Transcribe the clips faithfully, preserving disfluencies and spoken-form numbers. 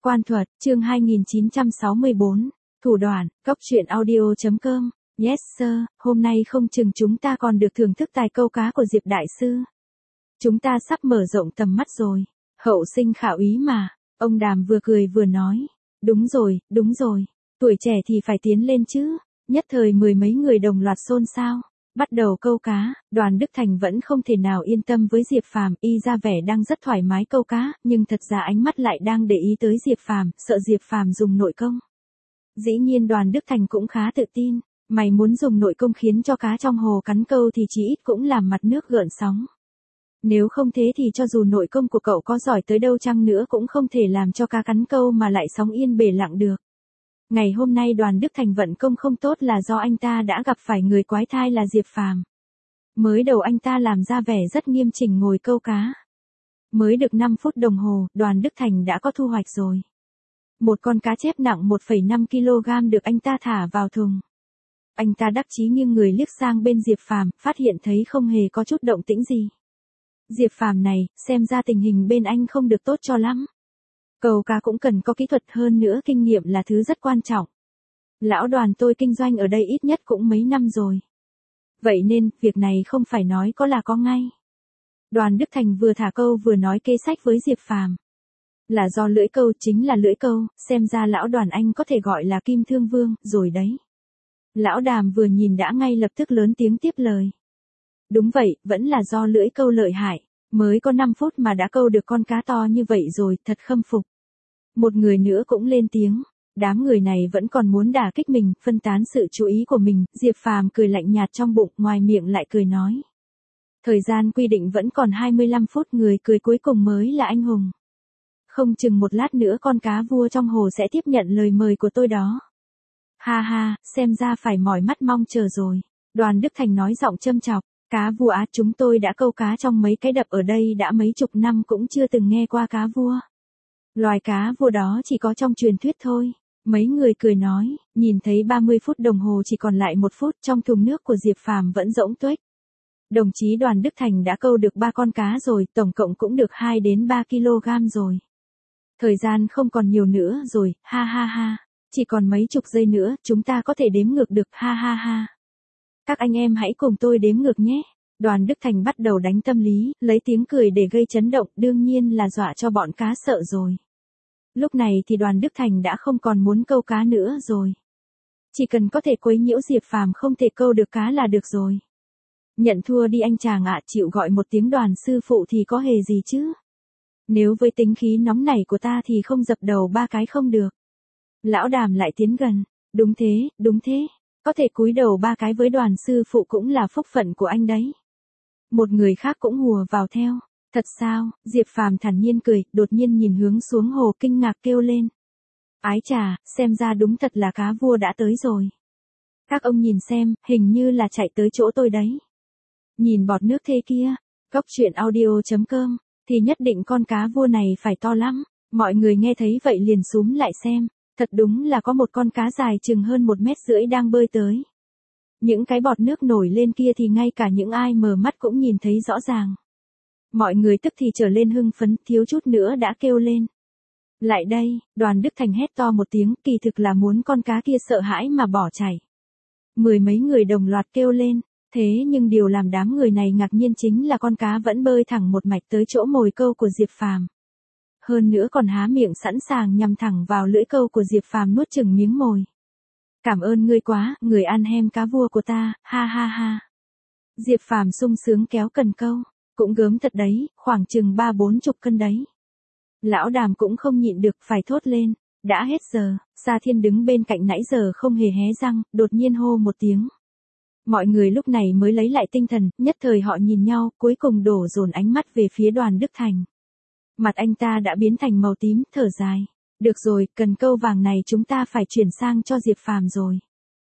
Quan thuật, chương hai nghìn chín trăm sáu mươi bốn, thủ đoạn, cốc truyện audio.com, yes sir, hôm nay không chừng chúng ta còn được thưởng thức tài câu cá của Diệp Đại Sư. Chúng ta sắp mở rộng tầm mắt rồi, hậu sinh khảo ý mà, ông Đàm vừa cười vừa nói, đúng rồi, đúng rồi, tuổi trẻ thì phải tiến lên chứ, nhất thời mười mấy người đồng loạt xôn xao. Bắt đầu câu cá, Đoàn Đức Thành vẫn không thể nào yên tâm với Diệp Phàm, y ra vẻ đang rất thoải mái câu cá, nhưng thật ra ánh mắt lại đang để ý tới Diệp Phàm, sợ Diệp Phàm dùng nội công. Dĩ nhiên Đoàn Đức Thành cũng khá tự tin, mày muốn dùng nội công khiến cho cá trong hồ cắn câu thì chỉ ít cũng làm mặt nước gợn sóng. Nếu không thế thì cho dù nội công của cậu có giỏi tới đâu chăng nữa cũng không thể làm cho cá cắn câu mà lại sóng yên bể lặng được. Ngày hôm nay Đoàn Đức Thành vận công không tốt là do anh ta đã gặp phải người quái thai là Diệp Phàm. Mới đầu anh ta làm ra vẻ rất nghiêm chỉnh ngồi câu cá. Mới được năm phút đồng hồ, Đoàn Đức Thành đã có thu hoạch rồi. Một con cá chép nặng một phẩy năm ki lô gam được anh ta thả vào thùng. Anh ta đắc chí nghiêng người liếc sang bên Diệp Phàm, phát hiện thấy không hề có chút động tĩnh gì. Diệp Phàm này, xem ra tình hình bên anh không được tốt cho lắm. Câu cá cũng cần có kỹ thuật, hơn nữa kinh nghiệm là thứ rất quan trọng. Lão Đoàn tôi kinh doanh ở đây ít nhất cũng mấy năm rồi. Vậy nên, việc này không phải nói có là có ngay. Đoàn Đức Thành vừa thả câu vừa nói kê sách với Diệp Phàm. Là do lưỡi câu, chính là lưỡi câu, xem ra lão Đoàn anh có thể gọi là Kim Thương Vương, rồi đấy. Lão Đàm vừa nhìn đã ngay lập tức lớn tiếng tiếp lời. Đúng vậy, vẫn là do lưỡi câu lợi hại, mới có năm phút mà đã câu được con cá to như vậy rồi, thật khâm phục. Một người nữa cũng lên tiếng, đám người này vẫn còn muốn đả kích mình, phân tán sự chú ý của mình, Diệp Phàm cười lạnh nhạt trong bụng, ngoài miệng lại cười nói. Thời gian quy định vẫn còn hai mươi lăm phút, người cười cuối cùng mới là anh hùng. Không chừng một lát nữa con cá vua trong hồ sẽ tiếp nhận lời mời của tôi đó. Ha ha, xem ra phải mỏi mắt mong chờ rồi. Đoàn Đức Thành nói giọng châm chọc, cá vua á, chúng tôi đã câu cá trong mấy cái đập ở đây đã mấy chục năm cũng chưa từng nghe qua cá vua. Loài cá vua đó chỉ có trong truyền thuyết thôi. Mấy người cười nói, nhìn thấy ba mươi phút đồng hồ chỉ còn lại một phút, trong thùng nước của Diệp Phàm vẫn rỗng tuếch. Đồng chí Đoàn Đức Thành đã câu được ba con cá rồi, tổng cộng cũng được hai đến ba ki lô gam rồi. Thời gian không còn nhiều nữa rồi, ha ha ha. Chỉ còn mấy chục giây nữa, chúng ta có thể đếm ngược được, ha ha ha. Các anh em hãy cùng tôi đếm ngược nhé. Đoàn Đức Thành bắt đầu đánh tâm lý, lấy tiếng cười để gây chấn động, đương nhiên là dọa cho bọn cá sợ rồi. Lúc này thì Đoàn Đức Thành đã không còn muốn câu cá nữa rồi. Chỉ cần có thể quấy nhiễu Diệp Phàm không thể câu được cá là được rồi. Nhận thua đi anh chàng ạ, chịu gọi một tiếng Đoàn sư phụ thì có hề gì chứ. Nếu với tính khí nóng nảy của ta thì không dập đầu ba cái không được. Lão Đàm lại tiến gần, đúng thế, đúng thế. Có thể cúi đầu ba cái với Đoàn sư phụ cũng là phúc phận của anh đấy. Một người khác cũng hùa vào theo. Thật sao? Diệp Phàm thản nhiên cười, đột nhiên nhìn hướng xuống hồ kinh ngạc kêu lên. Ái chà, xem ra đúng thật là cá vua đã tới rồi. Các ông nhìn xem, hình như là chạy tới chỗ tôi đấy. Nhìn bọt nước thế kia, cốc truyện audio.com, thì nhất định con cá vua này phải to lắm. Mọi người nghe thấy vậy liền xúm lại xem. Thật đúng là có một con cá dài chừng hơn một mét rưỡi đang bơi tới. Những cái bọt nước nổi lên kia thì ngay cả những ai mờ mắt cũng nhìn thấy rõ ràng. Mọi người tức thì trở lên hưng phấn, thiếu chút nữa đã kêu lên. Lại đây, Đoàn Đức Thành hét to một tiếng, kỳ thực là muốn con cá kia sợ hãi mà bỏ chạy. Mười mấy người đồng loạt kêu lên, thế nhưng điều làm đám người này ngạc nhiên chính là con cá vẫn bơi thẳng một mạch tới chỗ mồi câu của Diệp Phàm. Hơn nữa còn há miệng sẵn sàng nhằm thẳng vào lưỡi câu của Diệp Phàm nuốt chửng miếng mồi. Cảm ơn ngươi quá, người ăn hem cá vua của ta, ha ha ha. Diệp Phàm sung sướng kéo cần câu, cũng gớm thật đấy, khoảng chừng ba bốn chục cân đấy. Lão Đàm cũng không nhịn được phải thốt lên, đã hết giờ. Sa Thiên đứng bên cạnh nãy giờ không hề hé răng, đột nhiên hô một tiếng. Mọi người lúc này mới lấy lại tinh thần, nhất thời họ nhìn nhau, cuối cùng đổ dồn ánh mắt về phía Đoàn Đức Thành. Mặt anh ta đã biến thành màu tím, thở dài. Được rồi, cần câu vàng này chúng ta phải chuyển sang cho Diệp Phàm rồi.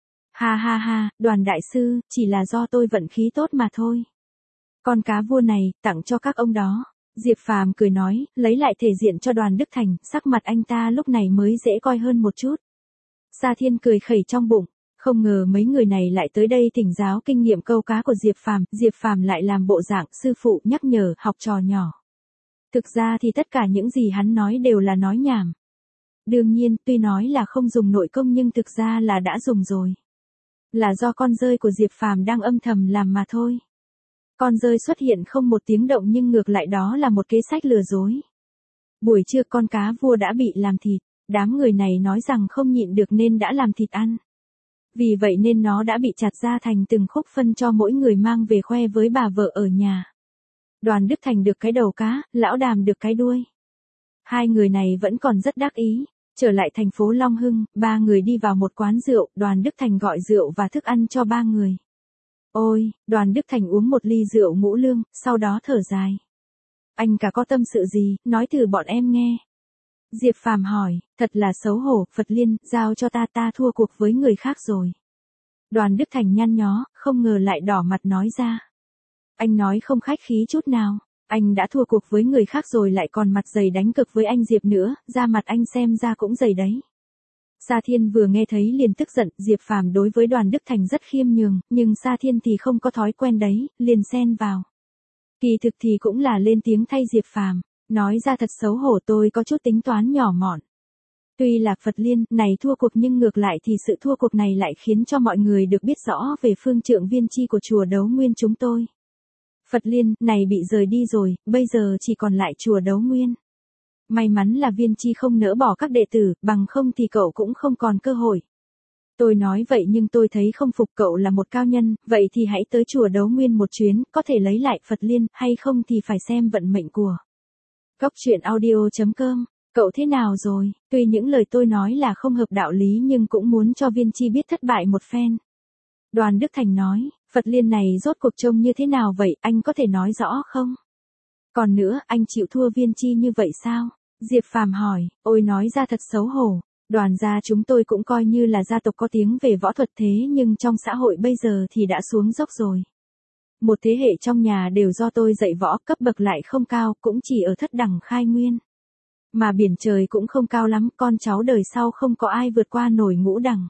Ha ha ha, Đoàn đại sư, chỉ là do tôi vận khí tốt mà thôi. Con cá vua này, tặng cho các ông đó. Diệp Phàm cười nói, lấy lại thể diện cho Đoàn Đức Thành, sắc mặt anh ta lúc này mới dễ coi hơn một chút. Sa Thiên cười khẩy trong bụng, không ngờ mấy người này lại tới đây thỉnh giáo kinh nghiệm câu cá của Diệp Phàm, Diệp Phàm lại làm bộ dạng sư phụ nhắc nhở học trò nhỏ. Thực ra thì tất cả những gì hắn nói đều là nói nhảm. Đương nhiên, tuy nói là không dùng nội công nhưng thực ra là đã dùng rồi. Là do con dơi của Diệp Phàm đang âm thầm làm mà thôi. Con dơi xuất hiện không một tiếng động nhưng ngược lại đó là một kế sách lừa dối. Buổi trưa con cá vua đã bị làm thịt, đám người này nói rằng không nhịn được nên đã làm thịt ăn. Vì vậy nên nó đã bị chặt ra thành từng khúc phân cho mỗi người mang về khoe với bà vợ ở nhà. Đoàn Đức Thành được cái đầu cá, Lão Đàm được cái đuôi. Hai người này vẫn còn rất đắc ý. Trở lại thành phố Long Hưng, ba người đi vào một quán rượu, Đoàn Đức Thành gọi rượu và thức ăn cho ba người. Ôi, Đoàn Đức Thành uống một ly rượu ngũ lương, sau đó thở dài. Anh cả có tâm sự gì, nói thử bọn em nghe. Diệp Phàm hỏi, thật là xấu hổ, Phật Liên, giao cho ta ta thua cuộc với người khác rồi. Đoàn Đức Thành nhăn nhó, không ngờ lại đỏ mặt nói ra. Anh nói không khách khí chút nào. Anh đã thua cuộc với người khác rồi lại còn mặt dày đánh cực với anh Diệp nữa, da mặt anh xem ra cũng dày đấy. Sa Thiên vừa nghe thấy liền tức giận, Diệp Phàm đối với Đoàn Đức Thành rất khiêm nhường, nhưng Sa Thiên thì không có thói quen đấy, liền xen vào. Kỳ thực thì cũng là lên tiếng thay Diệp Phàm, nói ra thật xấu hổ, tôi có chút tính toán nhỏ mọn. Tuy là Phật Liên này thua cuộc nhưng ngược lại thì sự thua cuộc này lại khiến cho mọi người được biết rõ về phương trượng viên chi của chùa Đấu Nguyên chúng tôi. Phật Liên này bị rời đi rồi, bây giờ chỉ còn lại chùa Đấu Nguyên. May mắn là viên chi không nỡ bỏ các đệ tử, bằng không thì cậu cũng không còn cơ hội. Tôi nói vậy nhưng tôi thấy không phục, cậu là một cao nhân, vậy thì hãy tới chùa Đấu Nguyên một chuyến, có thể lấy lại Phật Liên, hay không thì phải xem vận mệnh của. Góc truyện audio chấm com, cậu thế nào rồi? Tuy những lời tôi nói là không hợp đạo lý nhưng cũng muốn cho viên chi biết thất bại một phen. Đoàn Đức Thành nói, Phật Liên này rốt cuộc trông như thế nào vậy, anh có thể nói rõ không? Còn nữa, anh chịu thua viên chi như vậy sao? Diệp Phàm hỏi, ôi nói ra thật xấu hổ. Đoàn gia chúng tôi cũng coi như là gia tộc có tiếng về võ thuật thế nhưng trong xã hội bây giờ thì đã xuống dốc rồi. Một thế hệ trong nhà đều do tôi dạy võ, cấp bậc lại không cao, cũng chỉ ở thất đẳng khai nguyên. Mà biển trời cũng không cao lắm, con cháu đời sau không có ai vượt qua nổi ngũ đẳng.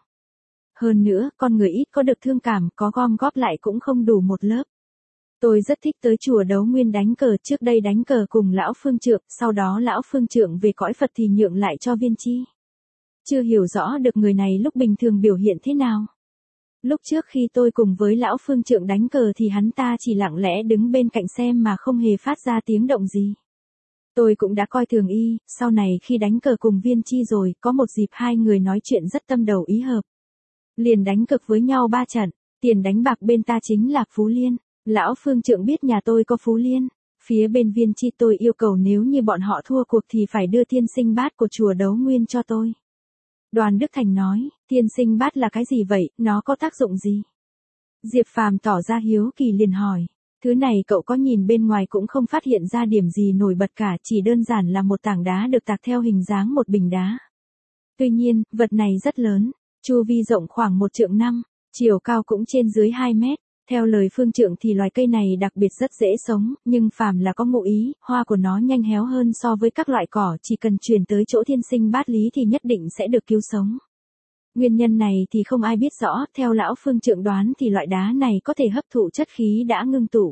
Hơn nữa, con người ít có được thương cảm, có gom góp lại cũng không đủ một lớp. Tôi rất thích tới chùa Đấu Nguyên đánh cờ, trước đây đánh cờ cùng lão phương trượng, sau đó lão phương trượng về cõi Phật thì nhượng lại cho viên chi. Chưa hiểu rõ được người này lúc bình thường biểu hiện thế nào. Lúc trước khi tôi cùng với lão phương trượng đánh cờ thì hắn ta chỉ lặng lẽ đứng bên cạnh xem mà không hề phát ra tiếng động gì. Tôi cũng đã coi thường y, sau này khi đánh cờ cùng viên chi rồi, có một dịp hai người nói chuyện rất tâm đầu ý hợp. Liền đánh cực với nhau ba trận, tiền đánh bạc bên ta chính là Phú Liên. Lão phương trượng biết nhà tôi có Phú Liên. Phía bên viên chi tôi yêu cầu nếu như bọn họ thua cuộc thì phải đưa thiên sinh bát của chùa Đấu Nguyên cho tôi. Đoàn Đức Thành nói, thiên sinh bát là cái gì vậy, nó có tác dụng gì? Diệp Phàm tỏ ra hiếu kỳ liền hỏi, thứ này cậu có nhìn bên ngoài cũng không phát hiện ra điểm gì nổi bật cả, chỉ đơn giản là một tảng đá được tạc theo hình dáng một bình đá. Tuy nhiên, vật này rất lớn, chu vi rộng khoảng một trượng năm, chiều cao cũng trên dưới hai mét. Theo lời phương trượng thì loài cây này đặc biệt rất dễ sống, nhưng phàm là có ngụ ý, hoa của nó nhanh héo hơn so với các loại cỏ, chỉ cần chuyển tới chỗ thiên sinh bát lý thì nhất định sẽ được cứu sống. Nguyên nhân này thì không ai biết rõ, theo lão phương trượng đoán thì loại đá này có thể hấp thụ chất khí đã ngưng tụ.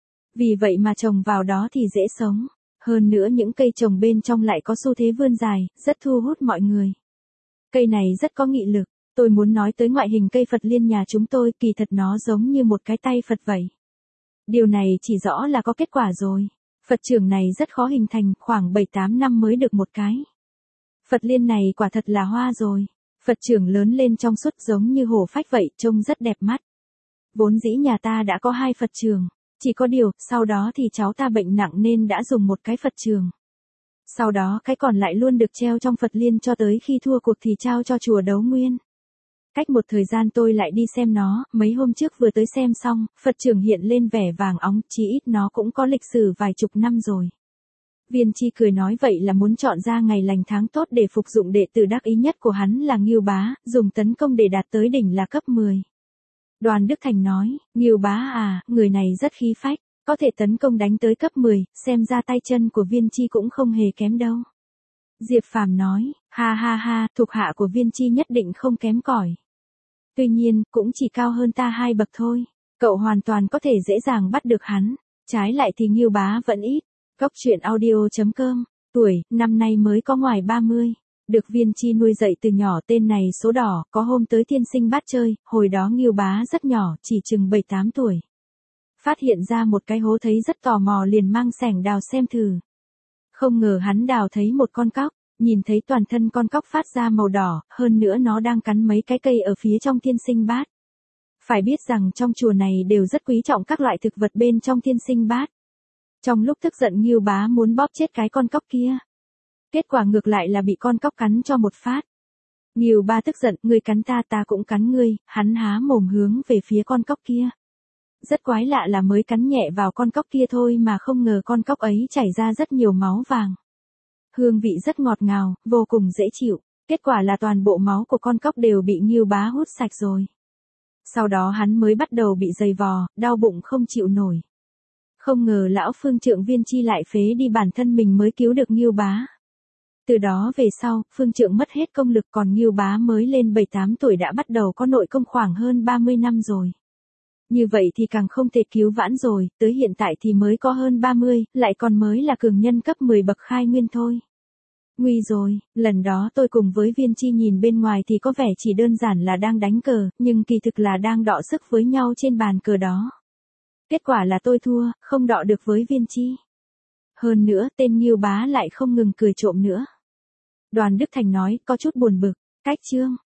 Vì vậy mà trồng vào đó thì dễ sống. Hơn nữa những cây trồng bên trong lại có xu thế vươn dài, rất thu hút mọi người. Cây này rất có nghị lực. Tôi muốn nói tới ngoại hình cây Phật Liên nhà chúng tôi, kỳ thật nó giống như một cái tay Phật vậy. Điều này chỉ rõ là có kết quả rồi. Phật trưởng này rất khó hình thành, khoảng bảy tám năm mới được một cái. Phật Liên này quả thật là hoa rồi. Phật trưởng lớn lên trong suốt giống như hổ phách vậy, trông rất đẹp mắt. Vốn dĩ nhà ta đã có hai Phật trưởng, chỉ có điều, sau đó thì cháu ta bệnh nặng nên đã dùng một cái Phật trưởng. Sau đó cái còn lại luôn được treo trong Phật Liên cho tới khi thua cuộc thì trao cho chùa Đấu Nguyên. Cách một thời gian tôi lại đi xem nó, mấy hôm trước vừa tới xem xong, Phật trưởng hiện lên vẻ vàng óng, chí ít nó cũng có lịch sử vài chục năm rồi. Viên chi cười nói vậy là muốn chọn ra ngày lành tháng tốt để phục dụng đệ tử đắc ý nhất của hắn là Ngưu Bá, dùng tấn công để đạt tới đỉnh là cấp mười. Đoàn Đức Thành nói, Ngưu Bá à, người này rất khí phách, có thể tấn công đánh tới cấp mười, xem ra tay chân của viên chi cũng không hề kém đâu. Diệp Phàm nói, ha ha ha, thuộc hạ của viên chi nhất định không kém cỏi. Tuy nhiên, cũng chỉ cao hơn ta hai bậc thôi. Cậu hoàn toàn có thể dễ dàng bắt được hắn. Trái lại thì Ngưu Bá vẫn ít. Góc truyện audio chấm com. Tuổi, năm nay mới có ngoài ba mươi. Được Viên Chi nuôi dạy từ nhỏ tên này số đỏ, có hôm tới Thiên Sinh Bát chơi, hồi đó Ngưu Bá rất nhỏ, chỉ chừng bảy tám tuổi. Phát hiện ra một cái hố thấy rất tò mò liền mang xẻng đào xem thử. Không ngờ hắn đào thấy một con cóc, nhìn thấy toàn thân con cóc phát ra màu đỏ, hơn nữa nó đang cắn mấy cái cây ở phía trong Thiên Sinh Bát. Phải biết rằng trong chùa này đều rất quý trọng các loại thực vật bên trong Thiên Sinh Bát. Trong lúc tức giận Ngưu Bá muốn bóp chết cái con cóc kia. Kết quả ngược lại là bị con cóc cắn cho một phát. Ngưu Bá tức giận, ngươi cắn ta ta cũng cắn ngươi, hắn há mồm hướng về phía con cóc kia. Rất quái lạ là mới cắn nhẹ vào con cóc kia thôi mà không ngờ con cóc ấy chảy ra rất nhiều máu vàng. Hương vị rất ngọt ngào, vô cùng dễ chịu. Kết quả là toàn bộ máu của con cóc đều bị Ngưu Bá hút sạch rồi. Sau đó hắn mới bắt đầu bị dày vò, đau bụng không chịu nổi. Không ngờ lão phương trượng Viên Chi lại phế đi bản thân mình mới cứu được Ngưu Bá. Từ đó về sau, phương trượng mất hết công lực còn Ngưu Bá mới lên bảy tám tuổi đã bắt đầu có nội công khoảng hơn ba mươi năm rồi. Như vậy thì càng không thể cứu vãn rồi, tới hiện tại thì mới có hơn ba mươi, lại còn mới là cường nhân cấp mười bậc khai nguyên thôi. Nguy rồi, lần đó tôi cùng với Viên Chi nhìn bên ngoài thì có vẻ chỉ đơn giản là đang đánh cờ, nhưng kỳ thực là đang đọ sức với nhau trên bàn cờ đó. Kết quả là tôi thua, không đọ được với Viên Chi. Hơn nữa, tên Ngưu Bá lại không ngừng cười trộm nữa. Đoàn Đức Thành nói, có chút buồn bực, cách chương.